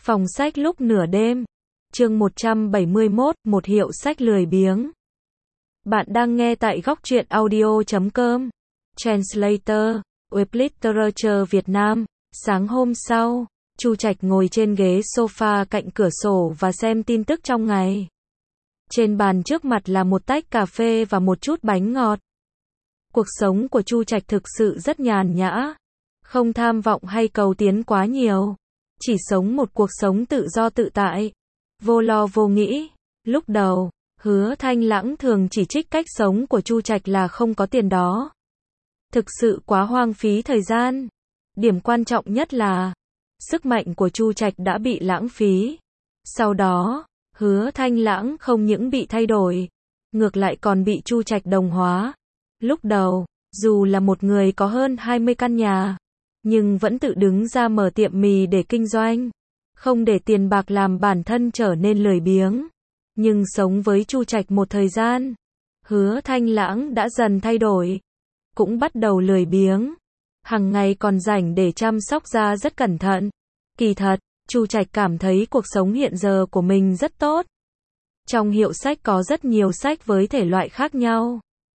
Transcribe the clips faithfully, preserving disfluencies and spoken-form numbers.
Phòng sách lúc nửa đêm. Chương một trăm bảy mươi mốt, một hiệu sách lười biếng. Bạn đang nghe tại góc truyện audio chấm com. Translator, Web Literature Việt Nam. Sáng hôm sau, Chu Trạch ngồi trên ghế sofa cạnh cửa sổ và xem tin tức trong ngày. Trên bàn trước mặt là một tách cà phê và một chút bánh ngọt. Cuộc sống của Chu Trạch thực sự rất nhàn nhã, không tham vọng hay cầu tiến quá nhiều, chỉ sống một cuộc sống tự do tự tại, vô lo vô nghĩ. Lúc đầu, Hứa Thanh Lãng thường chỉ trích cách sống của Chu Trạch là không có tiền đó. Thực sự quá hoang phí thời gian. Điểm quan trọng nhất là, sức mạnh của Chu Trạch đã bị lãng phí. Sau đó, Hứa Thanh Lãng không những bị thay đổi, ngược lại còn bị Chu Trạch đồng hóa. Lúc đầu, dù là một người có hơn hai mươi căn nhà, nhưng vẫn tự đứng ra mở tiệm mì để kinh doanh, không để tiền bạc làm bản thân trở nên lười biếng. Nhưng sống với Chu Trạch một thời gian, Hứa Thanh Lãng đã dần thay đổi, cũng bắt đầu lười biếng, hằng ngày còn rảnh để chăm sóc da rất cẩn thận. Kỳ thật, Chu Trạch cảm thấy cuộc sống hiện giờ của mình rất tốt. Trong hiệu sách có rất nhiều sách với thể loại khác nhau.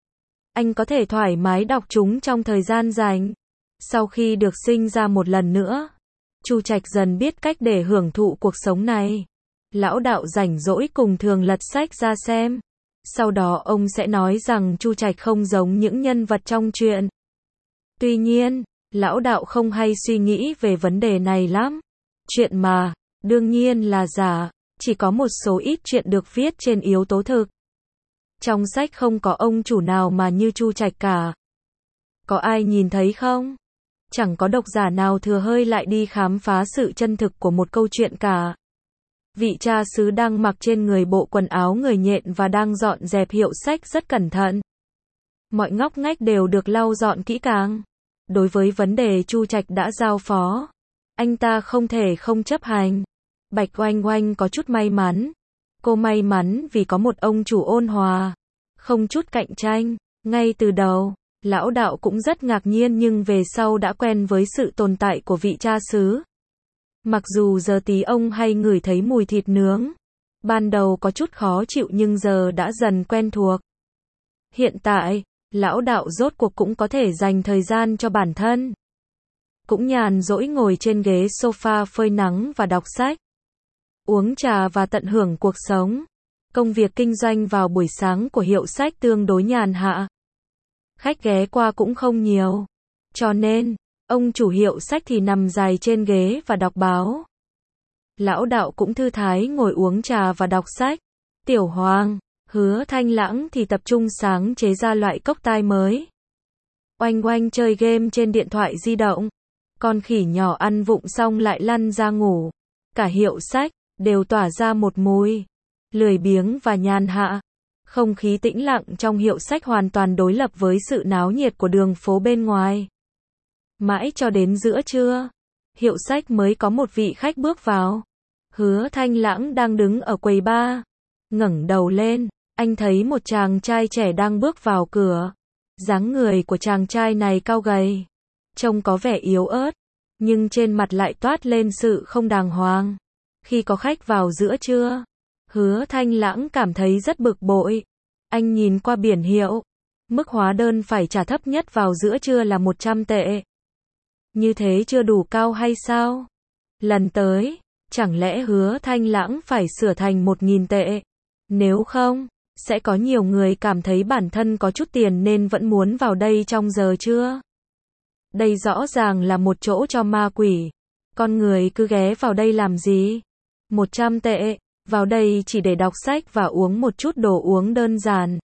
Anh có thể thoải mái đọc chúng trong thời gian rảnh. Sau khi được sinh ra một lần nữa, Chu Trạch dần biết cách để hưởng thụ cuộc sống này. Lão đạo rảnh rỗi cùng thường lật sách ra xem. Sau đó ông sẽ nói rằng Chu Trạch không giống những nhân vật trong truyện. Tuy nhiên, lão đạo không hay suy nghĩ về vấn đề này lắm. Chuyện mà, đương nhiên là giả, chỉ có một số ít chuyện được viết trên yếu tố thực. Trong sách không có ông chủ nào mà như Chu Trạch cả. Có ai nhìn thấy không? Chẳng có độc giả nào thừa hơi lại đi khám phá sự chân thực của một câu chuyện cả. Vị cha xứ đang mặc trên người bộ quần áo người nhện và đang dọn dẹp hiệu sách rất cẩn thận. Mọi ngóc ngách đều được lau dọn kỹ càng. Đối với vấn đề Chu Trạch đã giao phó, anh ta không thể không chấp hành. Bạch Oanh Oanh có chút may mắn. Cô may mắn vì có một ông chủ ôn hòa, không chút cạnh tranh. Ngay từ đầu, lão đạo cũng rất ngạc nhiên nhưng về sau đã quen với sự tồn tại của vị cha xứ. Mặc dù giờ tí ông hay ngửi thấy mùi thịt nướng, ban đầu có chút khó chịu nhưng giờ đã dần quen thuộc. Hiện tại, lão đạo rốt cuộc cũng có thể dành thời gian cho bản thân. Cũng nhàn rỗi ngồi trên ghế sofa phơi nắng và đọc sách, uống trà và tận hưởng cuộc sống. Công việc kinh doanh vào buổi sáng của hiệu sách tương đối nhàn hạ. Khách ghé qua cũng không nhiều. Cho nên, ông chủ hiệu sách thì nằm dài trên ghế và đọc báo. Lão đạo cũng thư thái ngồi uống trà và đọc sách. Tiểu Hoàng, Hứa Thanh Lãng thì tập trung sáng chế ra loại cốc tai mới. Oanh Oanh chơi game trên điện thoại di động. Con khỉ nhỏ ăn vụng xong lại lăn ra ngủ. Cả hiệu sách đều tỏa ra một mùi lười biếng và nhàn hạ. Không khí tĩnh lặng trong hiệu sách hoàn toàn đối lập với sự náo nhiệt của đường phố bên ngoài. Mãi cho đến giữa trưa, hiệu sách mới có một vị khách bước vào. Hứa Thanh Lãng đang đứng ở quầy bar. Ngẩng đầu lên, anh thấy một chàng trai trẻ đang bước vào cửa. Dáng người của chàng trai này cao gầy, trông có vẻ yếu ớt, nhưng trên mặt lại toát lên sự không đàng hoàng. Khi có khách vào giữa trưa, Hứa Thanh Lãng cảm thấy rất bực bội. Anh nhìn qua biển hiệu, mức hóa đơn phải trả thấp nhất vào giữa trưa là một trăm tệ. Như thế chưa đủ cao hay sao? Lần tới, chẳng lẽ Hứa Thanh Lãng phải sửa thành một nghìn tệ? Nếu không, sẽ có nhiều người cảm thấy bản thân có chút tiền nên vẫn muốn vào đây trong giờ trưa. Đây rõ ràng là một chỗ cho ma quỷ. Con người cứ ghé vào đây làm gì? một trăm tệ, vào đây chỉ để đọc sách và uống một chút đồ uống đơn giản.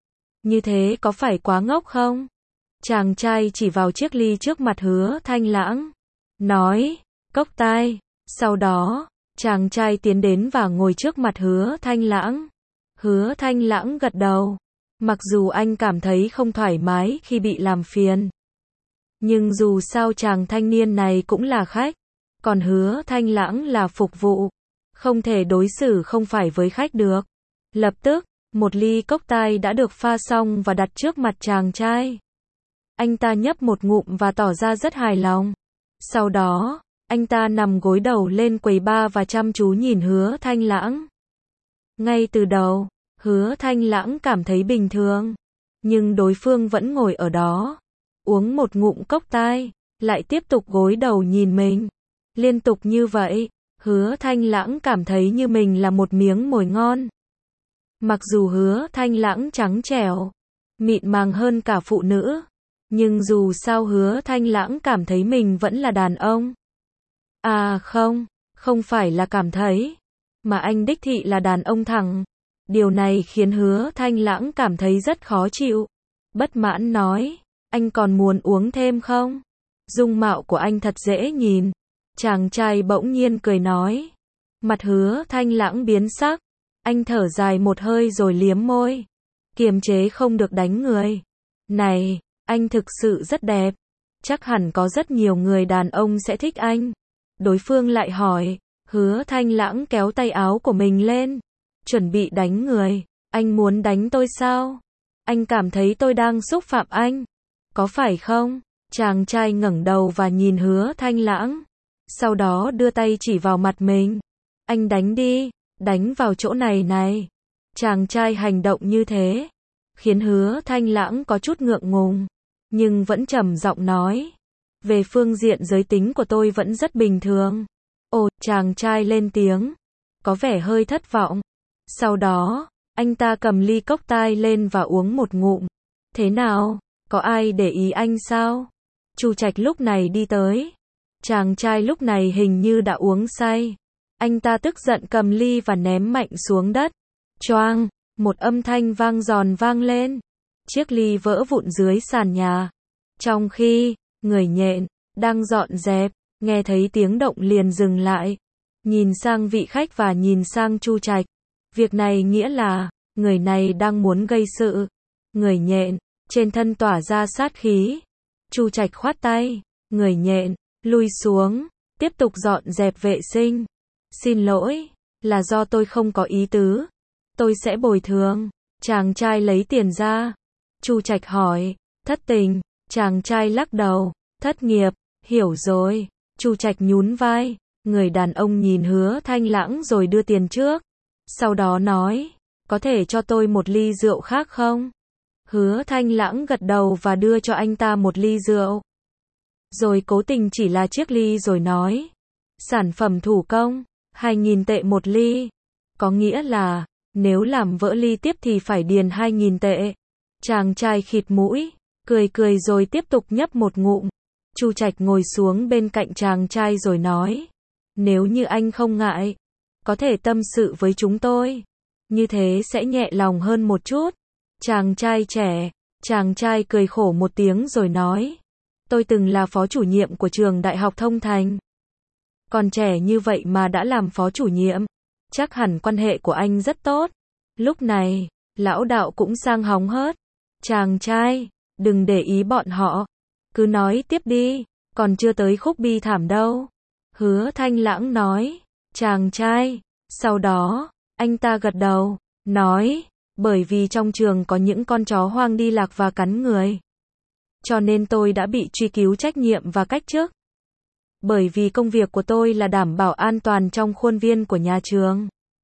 Như thế có phải quá ngốc không? Chàng trai chỉ vào chiếc ly trước mặt Hứa Thanh Lãng, nói, cốc tai. Sau đó, chàng trai tiến đến và ngồi trước mặt Hứa Thanh Lãng. Hứa Thanh Lãng gật đầu. Mặc dù anh cảm thấy không thoải mái khi bị làm phiền, nhưng dù sao chàng thanh niên này cũng là khách, còn Hứa Thanh Lãng là phục vụ, không thể đối xử không phải với khách được. Lập tức, một ly cốc tai đã được pha xong và đặt trước mặt chàng trai. Anh ta nhấp một ngụm và tỏ ra rất hài lòng. Sau đó, Anh ta nằm gối đầu lên quầy bar và chăm chú nhìn Hứa Thanh Lãng. Ngay từ đầu, Hứa Thanh Lãng cảm thấy bình thường, nhưng đối phương vẫn ngồi ở đó, uống một ngụm cốc tai, lại tiếp tục gối đầu nhìn mình. Liên tục như vậy, Hứa Thanh Lãng cảm thấy như mình là một miếng mồi ngon. Mặc dù Hứa Thanh Lãng trắng trẻo, mịn màng hơn cả phụ nữ, nhưng dù sao Hứa Thanh Lãng cảm thấy mình vẫn là đàn ông. À không, không phải là cảm thấy, mà anh đích thị là đàn ông thẳng. Điều này khiến Hứa Thanh Lãng cảm thấy rất khó chịu. Bất mãn nói, anh còn muốn uống thêm không? Dung mạo của anh thật dễ nhìn. Chàng trai bỗng nhiên cười nói. Mặt Hứa Thanh Lãng biến sắc. Anh thở dài một hơi rồi liếm môi. Kiềm chế không được đánh người. Này, anh thực sự rất đẹp. Chắc hẳn có rất nhiều người đàn ông sẽ thích anh. Đối phương lại hỏi. Hứa Thanh Lãng kéo tay áo của mình lên. Chuẩn bị đánh người. Anh muốn đánh tôi sao? Anh cảm thấy tôi đang xúc phạm anh. Có phải không? Chàng trai ngẩng đầu và nhìn Hứa Thanh Lãng. Sau đó đưa tay chỉ vào mặt mình. Anh đánh đi, đánh vào chỗ này này. Chàng trai hành động như thế, khiến Hứa Thanh Lãng có chút ngượng ngùng, nhưng vẫn trầm giọng nói. Về phương diện giới tính của tôi vẫn rất bình thường. Ồ, chàng trai lên tiếng, có vẻ hơi thất vọng. Sau đó, anh ta cầm ly cốc tai lên và uống một ngụm. Thế nào, có ai để ý anh sao? Chu Trạch lúc này đi tới. Chàng trai lúc này hình như đã uống say. Anh ta tức giận cầm ly và ném mạnh xuống đất. Choang, một âm thanh vang giòn vang lên. Chiếc ly vỡ vụn dưới sàn nhà. Trong khi, người nhện, đang dọn dẹp, nghe thấy tiếng động liền dừng lại. Nhìn sang vị khách và nhìn sang Chu Trạch. Việc này nghĩa là, người này đang muốn gây sự. Người nhện, trên thân tỏa ra sát khí. Chu Trạch khoát tay. Người nhện, lui xuống, tiếp tục dọn dẹp vệ sinh. Xin lỗi, là do tôi không có ý tứ. Tôi sẽ bồi thường. Chàng trai lấy tiền ra. Chu Trạch hỏi, thất tình. Chàng trai lắc đầu, thất nghiệp, hiểu rồi. Chu Trạch nhún vai. Người đàn ông nhìn Hứa Thanh Lãng rồi đưa tiền trước. Sau đó nói, có thể cho tôi một ly rượu khác không? Hứa Thanh Lãng gật đầu và đưa cho anh ta một ly rượu. Rồi cố tình chỉ là chiếc ly rồi nói, sản phẩm thủ công, hai nghìn tệ một ly. Có nghĩa là, nếu làm vỡ ly tiếp thì phải điền hai nghìn tệ. Chàng trai khịt mũi, cười cười rồi tiếp tục nhấp một ngụm. Chu Trạch ngồi xuống bên cạnh chàng trai rồi nói, nếu như anh không ngại, có thể tâm sự với chúng tôi. Như thế sẽ nhẹ lòng hơn một chút. Chàng trai trẻ, chàng trai cười khổ một tiếng rồi nói, tôi từng là phó chủ nhiệm của trường Đại học Thông Thành. Còn trẻ như vậy mà đã làm phó chủ nhiệm, chắc hẳn quan hệ của anh rất tốt. Lúc này, lão đạo cũng sang hóng hớt. Chàng trai, đừng để ý bọn họ. Cứ nói tiếp đi, còn chưa tới khúc bi thảm đâu. Hứa Thanh Lãng nói, chàng trai. Sau đó, anh ta gật đầu, nói, bởi vì trong trường có những con chó hoang đi lạc và cắn người. Cho nên tôi đã bị truy cứu trách nhiệm và cách chức. Bởi vì công việc của tôi là đảm bảo an toàn trong khuôn viên của nhà trường.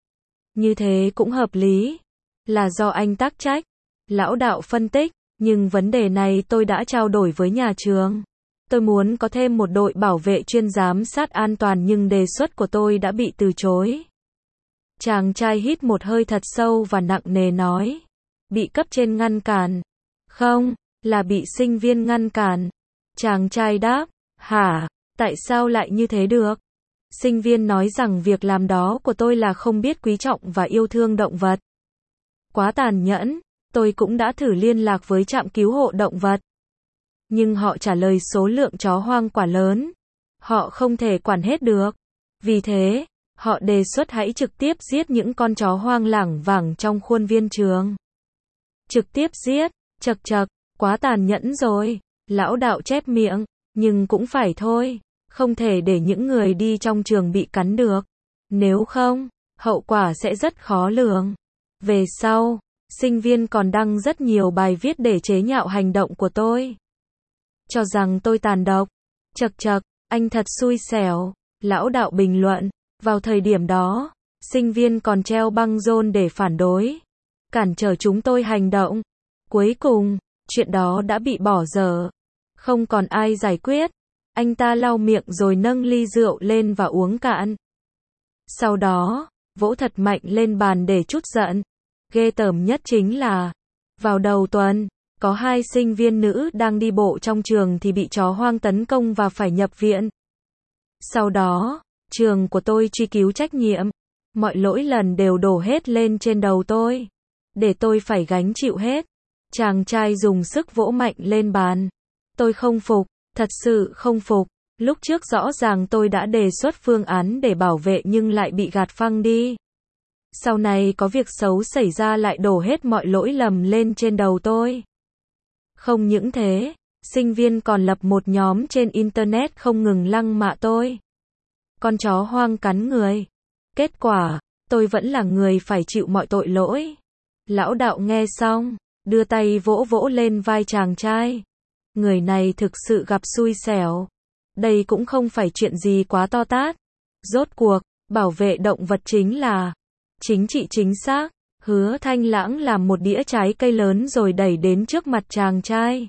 Như thế cũng hợp lý. Là do anh tác trách. Lão đạo phân tích, nhưng vấn đề này tôi đã trao đổi với nhà trường. Tôi muốn có thêm một đội bảo vệ chuyên giám sát an toàn nhưng đề xuất của tôi đã bị từ chối. Chàng trai hít một hơi thật sâu và nặng nề nói. Bị cấp trên ngăn cản. Không, là bị sinh viên ngăn cản. Chàng trai đáp, hả, tại sao lại như thế được? Sinh viên nói rằng việc làm đó của tôi là không biết quý trọng và yêu thương động vật. Quá tàn nhẫn, tôi cũng đã thử liên lạc với trạm cứu hộ động vật. Nhưng họ trả lời số lượng chó hoang quả lớn. Họ không thể quản hết được. Vì thế, họ đề xuất hãy trực tiếp giết những con chó hoang lảng vảng trong khuôn viên trường. Trực tiếp giết, chật chật, quá tàn nhẫn rồi. Lão đạo chép miệng, nhưng cũng phải thôi. Không thể để những người đi trong trường bị cắn được. Nếu không, hậu quả sẽ rất khó lường. Về sau, sinh viên còn đăng rất nhiều bài viết để chế nhạo hành động của tôi. Cho rằng tôi tàn độc. Chật chật, anh thật xui xẻo. Lão đạo bình luận, vào thời điểm đó, sinh viên còn treo băng rôn để phản đối, cản trở chúng tôi hành động. Cuối cùng, chuyện đó đã bị bỏ dở. Không còn ai giải quyết. Anh ta lau miệng rồi nâng ly rượu lên và uống cạn. Sau đó, vỗ thật mạnh lên bàn để trút giận. Ghê tởm nhất chính là, vào đầu tuần, có hai sinh viên nữ đang đi bộ trong trường thì bị chó hoang tấn công và phải nhập viện. Sau đó, trường của tôi truy cứu trách nhiệm. Mọi lỗi lầm đều đổ hết lên trên đầu tôi. Để tôi phải gánh chịu hết. Chàng trai dùng sức vỗ mạnh lên bàn. Tôi không phục, thật sự không phục. Lúc trước rõ ràng tôi đã đề xuất phương án để bảo vệ nhưng lại bị gạt phăng đi. Sau này có việc xấu xảy ra lại đổ hết mọi lỗi lầm lên trên đầu tôi. Không những thế, sinh viên còn lập một nhóm trên Internet không ngừng lăng mạ tôi. Con chó hoang cắn người. Kết quả, tôi vẫn là người phải chịu mọi tội lỗi. Lão đạo nghe xong, đưa tay vỗ vỗ lên vai chàng trai. Người này thực sự gặp xui xẻo. Đây cũng không phải chuyện gì quá to tát. Rốt cuộc, bảo vệ động vật chính là chính trị chính xác. Hứa Thanh Lãng làm một đĩa trái cây lớn rồi đẩy đến trước mặt chàng trai.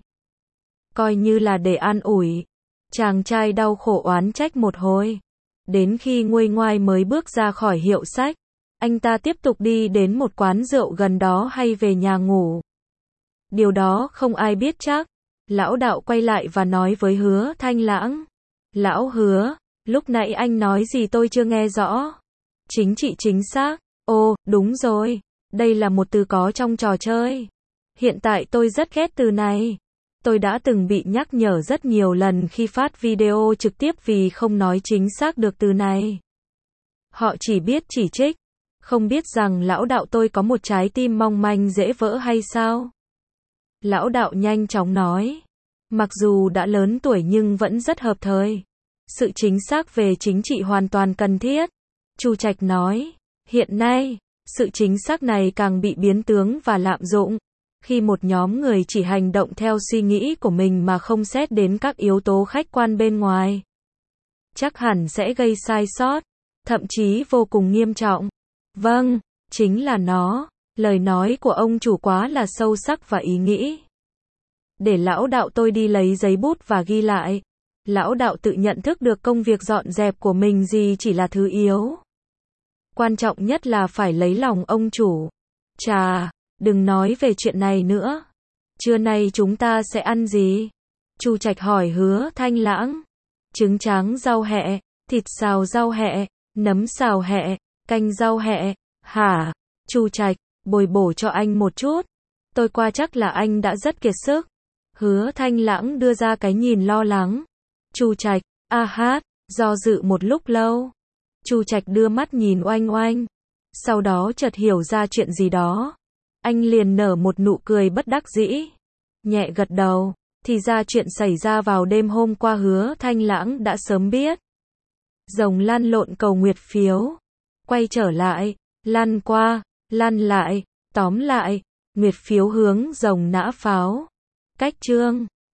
Coi như là để an ủi. Chàng trai đau khổ oán trách một hồi. Đến khi nguôi ngoai mới bước ra khỏi hiệu sách. Anh ta tiếp tục đi đến một quán rượu gần đó hay về nhà ngủ. Điều đó không ai biết chắc. Lão đạo quay lại và nói với Hứa Thanh Lãng. Lão Hứa, lúc nãy anh nói gì tôi chưa nghe rõ. Chính trị chính xác. Ồ, đúng rồi. Đây là một từ có trong trò chơi. Hiện tại tôi rất ghét từ này. Tôi đã từng bị nhắc nhở rất nhiều lần khi phát video trực tiếp vì không nói chính xác được từ này. Họ chỉ biết chỉ trích. Không biết rằng lão đạo tôi có một trái tim mong manh dễ vỡ hay sao? Lão đạo nhanh chóng nói. Mặc dù đã lớn tuổi nhưng vẫn rất hợp thời. Sự chính xác về chính trị hoàn toàn cần thiết. Chu Trạch nói. Hiện nay, sự chính xác này càng bị biến tướng và lạm dụng. Khi một nhóm người chỉ hành động theo suy nghĩ của mình mà không xét đến các yếu tố khách quan bên ngoài. Chắc hẳn sẽ gây sai sót. Thậm chí vô cùng nghiêm trọng. Vâng, chính là nó. Lời nói của ông chủ quá là sâu sắc và ý nghĩ. Để lão đạo tôi đi lấy giấy bút và ghi lại. Lão đạo tự nhận thức được công việc dọn dẹp của mình gì chỉ là thứ yếu. Quan trọng nhất là phải lấy lòng ông chủ. Chà, đừng nói về chuyện này nữa. Trưa nay chúng ta sẽ ăn gì? Chu Trạch hỏi Hứa Thanh Lãng. Trứng tráng rau hẹ, thịt xào rau hẹ, nấm xào hẹ, canh rau hẹ. Hả? Chu Trạch, bồi bổ cho anh một chút. Tôi qua chắc là anh đã rất kiệt sức. Hứa Thanh Lãng đưa ra cái nhìn lo lắng. Chu Trạch, a hát, do dự một lúc lâu. Chu Trạch đưa mắt nhìn Oanh Oanh. Sau đó chợt hiểu ra chuyện gì đó. Anh liền nở một nụ cười bất đắc dĩ. Nhẹ gật đầu. Thì ra chuyện xảy ra vào đêm hôm qua Hứa Thanh Lãng đã sớm biết. Rồng lăn lộn cầu nguyệt phiếu. Quay trở lại. Lăn qua. Lăn lại. Tóm lại. Nguyệt phiếu hướng rồng nã pháo. Cách chương